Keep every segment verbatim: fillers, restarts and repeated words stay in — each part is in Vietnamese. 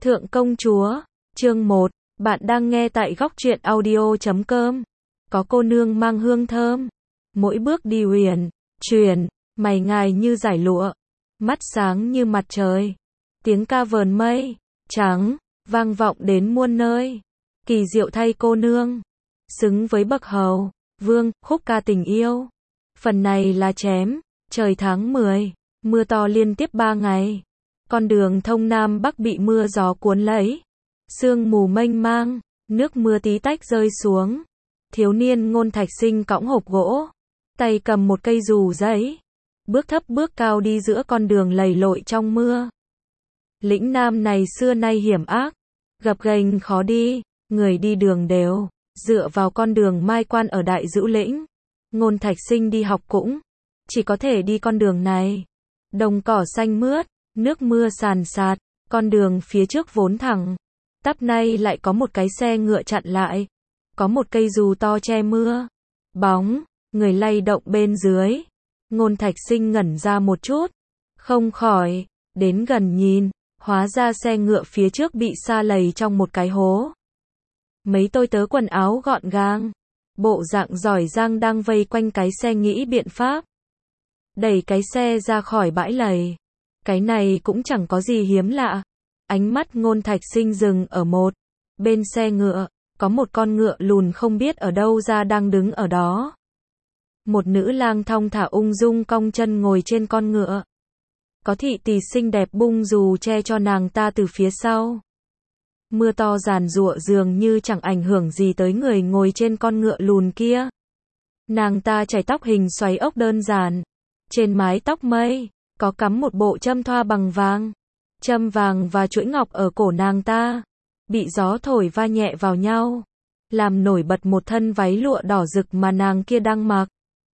Thượng công chúa, chương một, bạn đang nghe tại góc truyện audio chấm com. Có cô nương mang hương thơm, mỗi bước đi uyển chuyển, mày ngài như dải lụa, mắt sáng như mặt trời. Tiếng ca vờn mây trắng vang vọng đến muôn nơi. Kỳ diệu thay cô nương, xứng với bậc hầu vương, khúc ca tình yêu. Phần này là chém, trời tháng mười, mưa to liên tiếp ba ngày. Con đường thông Nam Bắc bị mưa gió cuốn lấy. Sương mù mênh mang, nước mưa tí tách rơi xuống. Thiếu niên Ngôn Thạch Sinh cõng hộp gỗ, tay cầm một cây dù giấy, bước thấp bước cao đi giữa con đường lầy lội trong mưa. Lĩnh Nam này xưa nay hiểm ác, gập ghềnh khó đi, người đi đường đều dựa vào con đường mai quan ở Đại Dữ Lĩnh. Ngôn Thạch Sinh đi học cũng chỉ có thể đi con đường này. Đồng cỏ xanh mướt, nước mưa sàn sạt, con đường phía trước vốn thẳng tắp nay lại có một cái xe ngựa chặn lại. Có một cây dù to che mưa, bóng người lay động bên dưới. Ngôn Thạch Sinh ngẩn ra một chút, không khỏi đến gần nhìn, hóa ra xe ngựa phía trước bị sa lầy trong một cái hố. Mấy tôi tớ quần áo gọn gàng, bộ dạng giỏi giang đang vây quanh cái xe nghĩ biện pháp đẩy cái xe ra khỏi bãi lầy. Cái này cũng chẳng có gì hiếm lạ. Ánh mắt Ngôn Thạch Sinh dừng ở một bên xe ngựa, có một con ngựa lùn không biết ở đâu ra đang đứng ở đó. Một nữ lang thong thả ung dung cong chân ngồi trên con ngựa. Có thị tỳ xinh đẹp bung dù che cho nàng ta từ phía sau. Mưa to giàn giụa dường như chẳng ảnh hưởng gì tới người ngồi trên con ngựa lùn kia. Nàng ta chải tóc hình xoáy ốc đơn giản. Trên mái tóc mây có cắm một bộ châm thoa bằng vàng. Châm vàng và chuỗi ngọc ở cổ nàng ta bị gió thổi va nhẹ vào nhau, làm nổi bật một thân váy lụa đỏ rực mà nàng kia đang mặc.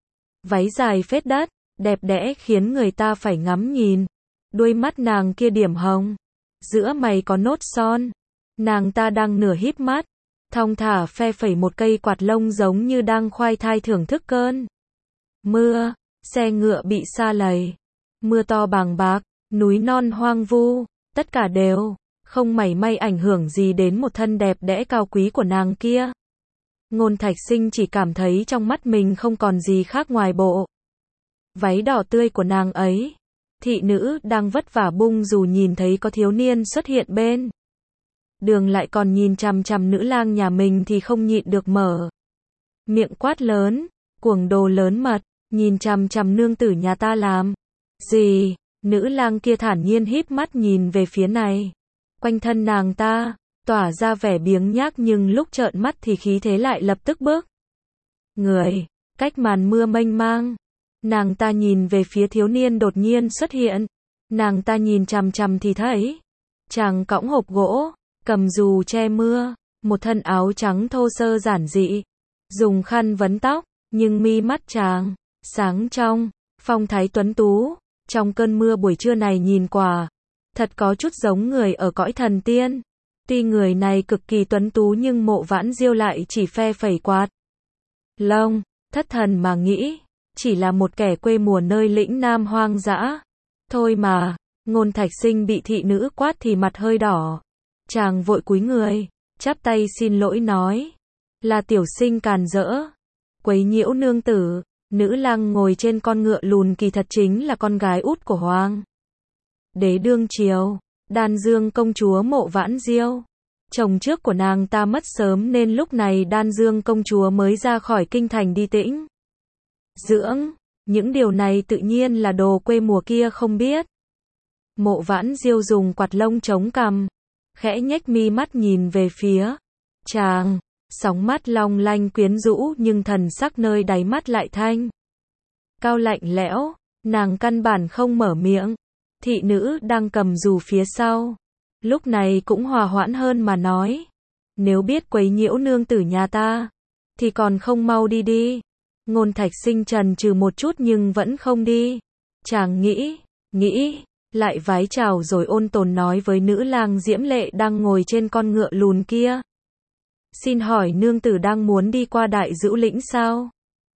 Váy dài phết đất, đẹp đẽ khiến người ta phải ngắm nhìn. Đuôi mắt nàng kia điểm hồng, giữa mày có nốt son. Nàng ta đang nửa híp mắt, thong thả phe phẩy một cây quạt lông giống như đang khoai thai thưởng thức cơn mưa. Xe ngựa bị sa lầy, mưa to bàng bạc, núi non hoang vu, tất cả đều không mảy may ảnh hưởng gì đến một thân đẹp đẽ cao quý của nàng kia. Ngôn Thạch Sinh chỉ cảm thấy trong mắt mình không còn gì khác ngoài bộ váy đỏ tươi của nàng ấy. Thị nữ đang vất vả bung dù nhìn thấy có thiếu niên xuất hiện bên đường lại còn nhìn chằm chằm nữ lang nhà mình thì không nhịn được mở miệng quát lớn, cuồng đồ lớn mật, nhìn chằm chằm nương tử nhà ta làm gì? Nữ lang kia thản nhiên híp mắt nhìn về phía này. Quanh thân nàng ta tỏa ra vẻ biếng nhác, nhưng lúc trợn mắt thì khí thế lại lập tức bước người cách màn mưa mênh mang. Nàng ta nhìn về phía thiếu niên đột nhiên xuất hiện. Nàng ta nhìn chằm chằm thì thấy chàng cõng hộp gỗ, cầm dù che mưa, một thân áo trắng thô sơ giản dị, dùng khăn vấn tóc, nhưng mi mắt chàng sáng trong, phong thái tuấn tú. Trong cơn mưa buổi trưa này nhìn quả thật có chút giống người ở cõi thần tiên. Tuy người này cực kỳ tuấn tú nhưng Mộ Vãn Diêu lại chỉ phe phẩy quạt lông, thất thần mà nghĩ chỉ là một kẻ quê mùa nơi lĩnh Nam hoang dã thôi mà. Ngôn Thạch Sinh bị thị nữ quát thì mặt hơi đỏ. Chàng vội cúi người, chắp tay xin lỗi nói, là tiểu sinh càn rỡ, quấy nhiễu nương tử. Nữ lang ngồi trên con ngựa lùn kỳ thật chính là con gái út của Hoàng đế đương triều, Đan Dương công chúa Mộ Vãn Diêu. Chồng trước của nàng ta mất sớm nên lúc này Đan Dương công chúa mới ra khỏi kinh thành đi tĩnh dưỡng. Những điều này tự nhiên là đồ quê mùa kia không biết. Mộ Vãn Diêu dùng quạt lông chống cằm, khẽ nhếch mi mắt nhìn về phía chàng. Sóng mắt long lanh quyến rũ nhưng thần sắc nơi đáy mắt lại thanh cao lạnh lẽo. Nàng căn bản không mở miệng. Thị nữ đang cầm dù phía sau lúc này cũng hòa hoãn hơn mà nói, nếu biết quấy nhiễu nương tử nhà ta thì còn không mau đi đi. Ngôn Thạch Sinh chần chừ một chút nhưng vẫn không đi. Chàng nghĩ nghĩ lại vái chào rồi ôn tồn nói với nữ lang diễm lệ đang ngồi trên con ngựa lùn kia, xin hỏi nương tử đang muốn đi qua Đại Dữ Lĩnh sao?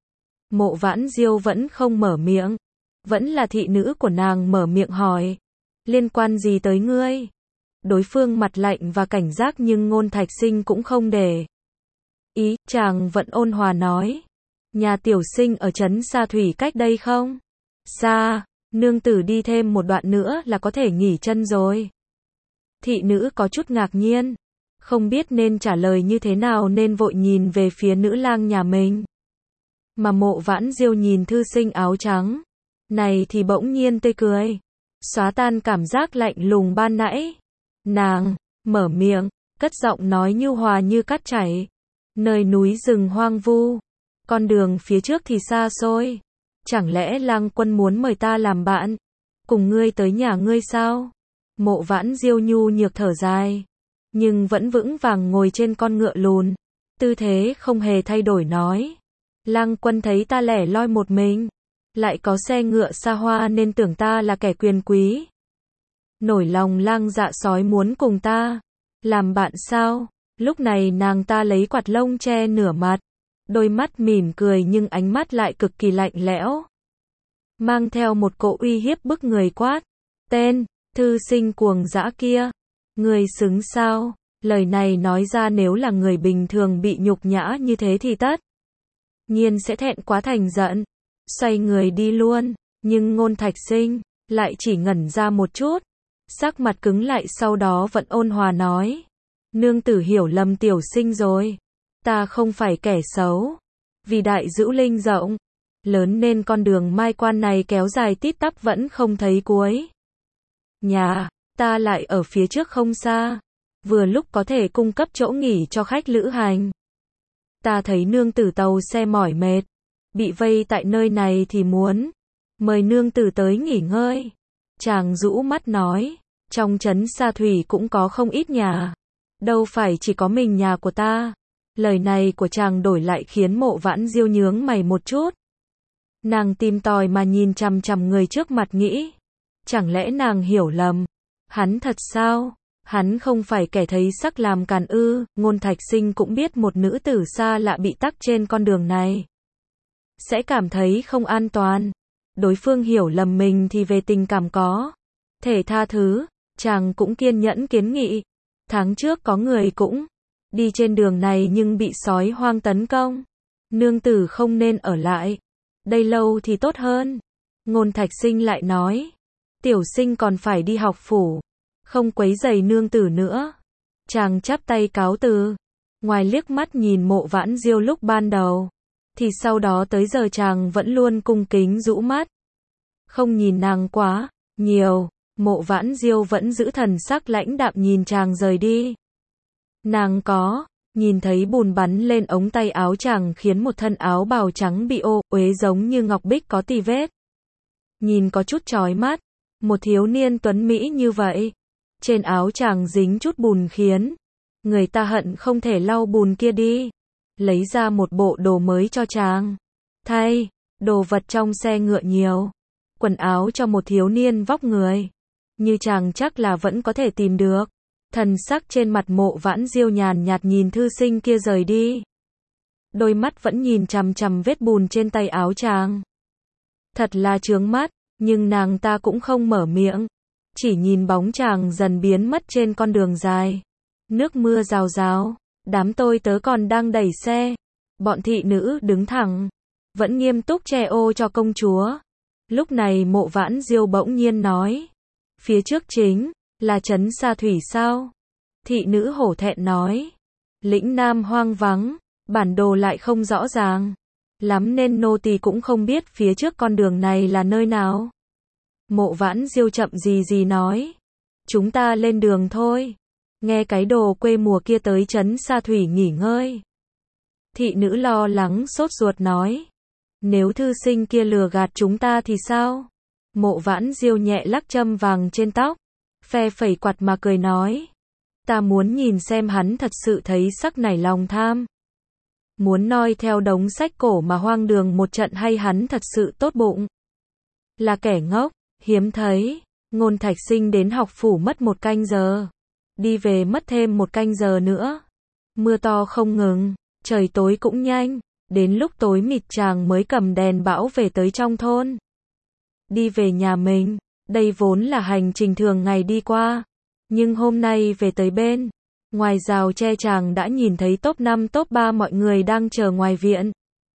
Mộ Vãn Diêu vẫn không mở miệng. Vẫn là thị nữ của nàng mở miệng hỏi, liên quan gì tới ngươi? Đối phương mặt lạnh và cảnh giác nhưng Ngôn Thạch Sinh cũng không để ý, chàng vẫn ôn hòa nói. Nhà tiểu sinh ở trấn Sa Thủy cách đây không? Xa, nương tử đi thêm một đoạn nữa là có thể nghỉ chân rồi. Thị nữ có chút ngạc nhiên, không biết nên trả lời như thế nào nên vội nhìn về phía nữ lang nhà mình. Mà Mộ Vãn Diêu nhìn thư sinh áo trắng này thì bỗng nhiên tươi cười, xóa tan cảm giác lạnh lùng ban nãy. Nàng mở miệng, cất giọng nói nhu hòa như cát chảy. Nơi núi rừng hoang vu, con đường phía trước thì xa xôi. Chẳng lẽ Lang Quân muốn mời ta làm bạn, cùng ngươi tới nhà ngươi sao? Mộ Vãn Diêu nhu nhược thở dài, nhưng vẫn vững vàng ngồi trên con ngựa lùn, tư thế không hề thay đổi nói. Lang Quân thấy ta lẻ loi một mình, lại có xe ngựa xa hoa nên tưởng ta là kẻ quyền quý. Nổi lòng lang dạ sói muốn cùng ta làm bạn sao? Lúc này nàng ta lấy quạt lông che nửa mặt, đôi mắt mỉm cười nhưng ánh mắt lại cực kỳ lạnh lẽo, mang theo một cỗ uy hiếp bức người quát. Tên thư sinh cuồng dã kia, người xứng sao? Lời này nói ra nếu là người bình thường bị nhục nhã như thế thì tất nhiên sẽ thẹn quá thành giận, xoay người đi luôn. Nhưng Ngôn Thạch Sinh lại chỉ ngẩn ra một chút, sắc mặt cứng lại, sau đó vẫn ôn hòa nói. Nương tử hiểu lầm tiểu sinh rồi, ta không phải kẻ xấu, vì đại dữ linh rộng lớn nên con đường mai quan này kéo dài tít tắp vẫn không thấy cuối. Nhà ta lại ở phía trước không xa, vừa lúc có thể cung cấp chỗ nghỉ cho khách lữ hành. Ta thấy nương tử tàu xe mỏi mệt, bị vây tại nơi này thì muốn mời nương tử tới nghỉ ngơi. Chàng rũ mắt nói, trong trấn Sa Thủy cũng có không ít nhà, đâu phải chỉ có mình nhà của ta. Lời này của chàng đổi lại khiến Mộ Vãn Diêu nhướng mày một chút. Nàng tìm tòi mà nhìn chằm chằm người trước mặt nghĩ, chẳng lẽ nàng hiểu lầm hắn thật sao? Hắn không phải kẻ thấy sắc làm càn ư? Ngôn Thạch Sinh cũng biết một nữ tử xa lạ bị tắc trên con đường này sẽ cảm thấy không an toàn. Đối phương hiểu lầm mình thì về tình cảm có thể tha thứ, chàng cũng kiên nhẫn kiến nghị. Tháng trước có người cũng đi trên đường này nhưng bị sói hoang tấn công. Nương tử không nên ở lại đây lâu thì tốt hơn. Ngôn Thạch Sinh lại nói, tiểu sinh còn phải đi học phủ, không quấy rầy nương tử nữa. Chàng chắp tay cáo từ, ngoài liếc mắt nhìn Mộ Vãn Diêu lúc ban đầu, thì sau đó tới giờ chàng vẫn luôn cung kính rũ mắt, không nhìn nàng quá nhiều. Mộ Vãn Diêu vẫn giữ thần sắc lãnh đạm nhìn chàng rời đi. Nàng có nhìn thấy bùn bắn lên ống tay áo chàng khiến một thân áo bào trắng bị ô uế giống như ngọc bích có tì vết, nhìn có chút chói mắt. Một thiếu niên tuấn mỹ như vậy, trên áo chàng dính chút bùn khiến người ta hận không thể lau bùn kia đi. Lấy ra một bộ đồ mới cho chàng thay, đồ vật trong xe ngựa nhiều, quần áo cho một thiếu niên vóc người như chàng chắc là vẫn có thể tìm được. Thần sắc trên mặt Mộ Vãn Diêu nhàn nhạt nhìn thư sinh kia rời đi, đôi mắt vẫn nhìn chằm chằm vết bùn trên tay áo chàng. Thật là chướng mắt, nhưng nàng ta cũng không mở miệng, chỉ nhìn bóng chàng dần biến mất trên con đường dài. Nước mưa rào rào, đám tôi tớ còn đang đẩy xe, bọn thị nữ đứng thẳng, vẫn nghiêm túc che ô cho công chúa. Lúc này Mộ Vãn Diêu bỗng nhiên nói, phía trước chính là trấn Sa Thủy sao? Thị nữ hổ thẹn nói, lĩnh Nam hoang vắng, bản đồ lại không rõ ràng lắm nên nô tỳ cũng không biết phía trước con đường này là nơi nào. Mộ Vãn Diêu chậm gì gì nói, chúng ta lên đường thôi, nghe cái đồ quê mùa kia tới trấn Sa Thủy nghỉ ngơi. Thị nữ lo lắng sốt ruột nói, nếu thư sinh kia lừa gạt chúng ta thì sao? Mộ Vãn Diêu nhẹ lắc châm vàng trên tóc, phe phẩy quạt mà cười nói, ta muốn nhìn xem hắn thật sự thấy sắc nảy lòng tham, muốn noi theo đống sách cổ mà hoang đường một trận hay hắn thật sự tốt bụng là kẻ ngốc. Hiếm thấy, Ngôn Thạch Sinh đến học phủ mất một canh giờ, đi về mất thêm một canh giờ nữa. Mưa to không ngừng, trời tối cũng nhanh, đến lúc tối mịt chàng mới cầm đèn bão về tới trong thôn. Đi về nhà mình, đây vốn là hành trình thường ngày đi qua, Nhưng hôm nay về tới bên, ngoài rào tre chàng đã nhìn thấy top năm top ba mọi người đang chờ ngoài viện.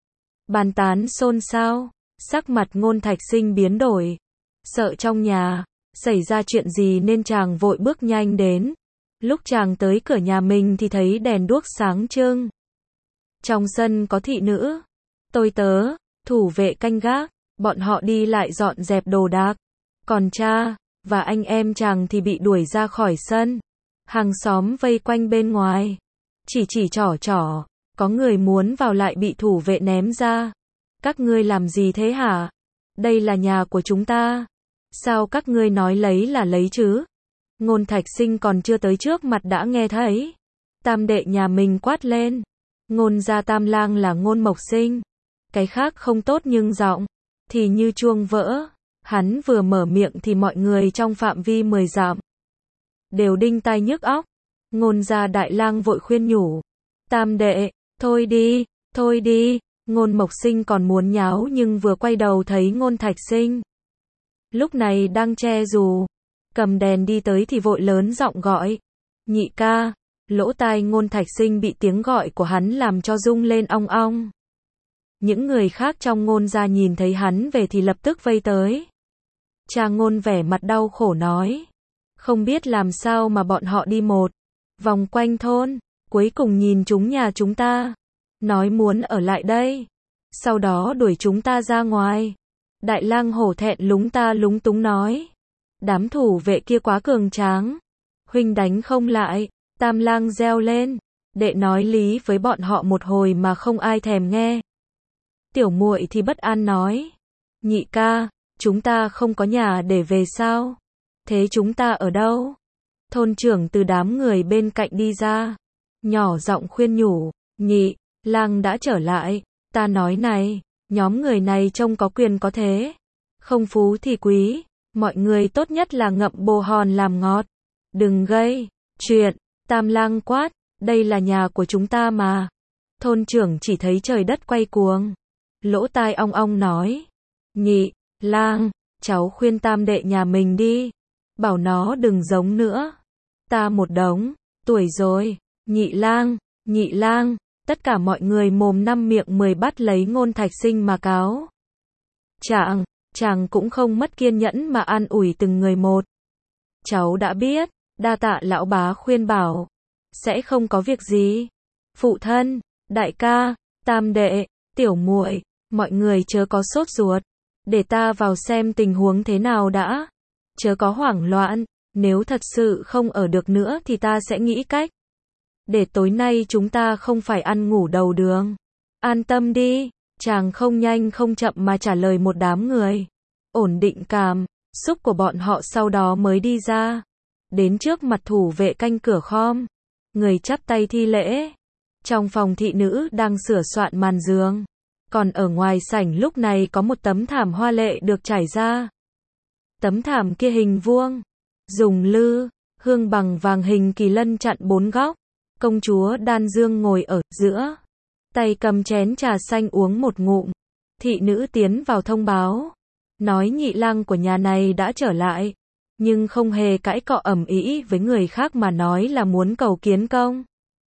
Bàn tán xôn xao, sắc mặt Ngôn Thạch Sinh biến đổi. Sợ trong nhà xảy ra chuyện gì nên chàng vội bước nhanh đến. Lúc chàng tới cửa nhà mình thì thấy đèn đuốc sáng trưng. Trong sân có thị nữ, tôi tớ, thủ vệ canh gác, bọn họ đi lại dọn dẹp đồ đạc. Còn cha và anh em chàng thì bị đuổi ra khỏi sân. Hàng xóm vây quanh bên ngoài, chỉ chỉ trỏ trỏ, có người muốn vào lại bị thủ vệ ném ra. Các ngươi làm gì thế hả? Đây là nhà của chúng ta. Sao các ngươi nói lấy là lấy chứ? Ngôn Thạch Sinh còn chưa tới trước mặt đã nghe thấy tam đệ nhà mình quát lên. Ngôn gia tam lang là Ngôn Mộc Sinh. Cái khác không tốt nhưng giọng thì như chuông vỡ. Hắn vừa mở miệng thì mọi người trong phạm vi mười dặm đều đinh tai nhức óc. Ngôn gia đại lang vội khuyên nhủ. Tam đệ, thôi đi, thôi đi. Ngôn Mộc Sinh còn muốn nháo nhưng vừa quay đầu thấy Ngôn Thạch Sinh lúc này đang che dù, cầm đèn đi tới thì vội lớn giọng gọi. Nhị ca. Lỗ tai Ngôn Thạch Sinh bị tiếng gọi của hắn làm cho rung lên ong ong. Những người khác trong Ngôn gia nhìn thấy hắn về thì lập tức vây tới. Cha Ngôn vẻ mặt đau khổ nói. Không biết làm sao mà bọn họ đi một vòng quanh thôn, cuối cùng nhìn chúng nhà chúng ta. Nói muốn ở lại đây. Sau đó đuổi chúng ta ra ngoài. Đại lang hổ thẹn lúng ta lúng túng nói. Đám thủ vệ kia quá cường tráng. Huynh đánh không lại. Tam lang reo lên. Đệ nói lý với bọn họ một hồi mà không ai thèm nghe. Tiểu muội thì bất an nói. Nhị ca, chúng ta không có nhà để về sao? Thế chúng ta ở đâu? Thôn trưởng từ đám người bên cạnh đi ra. Nhỏ giọng khuyên nhủ. Nhị lang đã trở lại. Ta nói này, nhóm người này trông có quyền có thế. Không phú thì quý. Mọi người tốt nhất là ngậm bồ hòn làm ngọt. Đừng gây chuyện. Tam lang quát. Đây là nhà của chúng ta mà. Thôn trưởng chỉ thấy trời đất quay cuồng. Lỗ tai ong ong nói. Nhị lang, cháu khuyên tam đệ nhà mình đi. Bảo nó đừng giống nữa. Ta một đống tuổi rồi. Nhị lang, nhị lang. Tất cả mọi người mồm năm miệng mười bắt lấy Ngôn Thạch Sinh mà cáo. Chàng, chàng cũng không mất kiên nhẫn mà an ủi từng người một. Cháu đã biết, đa tạ lão bá khuyên bảo. Sẽ không có việc gì. Phụ thân, đại ca, tam đệ, tiểu muội, mọi người chớ có sốt ruột. Để ta vào xem tình huống thế nào đã. Chớ có hoảng loạn, nếu thật sự không ở được nữa thì ta sẽ nghĩ cách. Để tối nay chúng ta không phải ăn ngủ đầu đường. An tâm đi, chàng không nhanh không chậm mà trả lời một đám người. Ổn định cảm xúc của bọn họ sau đó mới đi ra. Đến trước mặt thủ vệ canh cửa khom. Người chắp tay thi lễ. Trong phòng thị nữ đang sửa soạn màn giường. Còn ở ngoài sảnh lúc này có một tấm thảm hoa lệ được trải ra. Tấm thảm kia hình vuông. Dùng lư, hương bằng vàng hình kỳ lân chặn bốn góc. Công chúa Đan Dương ngồi ở giữa. Tay cầm chén trà xanh uống một ngụm. Thị nữ tiến vào thông báo. Nói nhị lang của nhà này đã trở lại. Nhưng không hề cãi cọ ầm ĩ với người khác mà nói là muốn cầu kiến công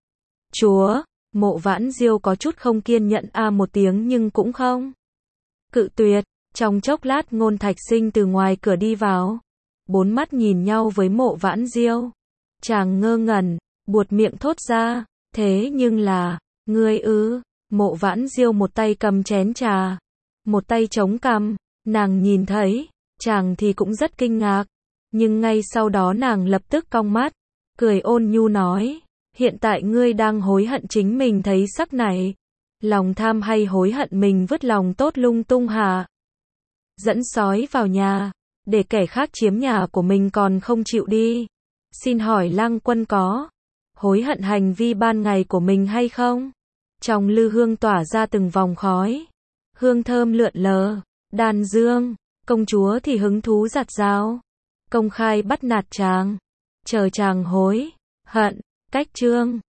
chúa. Mộ Vãn Diêu có chút không kiên nhẫn a một tiếng nhưng cũng không cự tuyệt. Trong chốc lát Ngôn Thạch Sinh từ ngoài cửa đi vào. Bốn mắt nhìn nhau với Mộ Vãn Diêu. Chàng ngơ ngẩn, buột miệng thốt ra. Thế nhưng là, ngươi ư? Mộ Vãn Diêu một tay cầm chén trà, một tay chống cằm. Nàng nhìn thấy, chàng thì cũng rất kinh ngạc. Nhưng ngay sau đó nàng lập tức cong mắt, cười ôn nhu nói. Hiện tại ngươi đang hối hận chính mình thấy sắc này. Lòng tham hay hối hận mình vứt lòng tốt lung tung hả? Dẫn sói vào nhà, để kẻ khác chiếm nhà của mình còn không chịu đi. Xin hỏi lang quân có hối hận hành vi ban ngày của mình hay không? Trong lư hương tỏa ra từng vòng khói. Hương thơm lượn lờ. Đan Dương, công chúa thì hứng thú giặt rào. Công khai bắt nạt chàng. Chờ chàng hối hận. Cách chương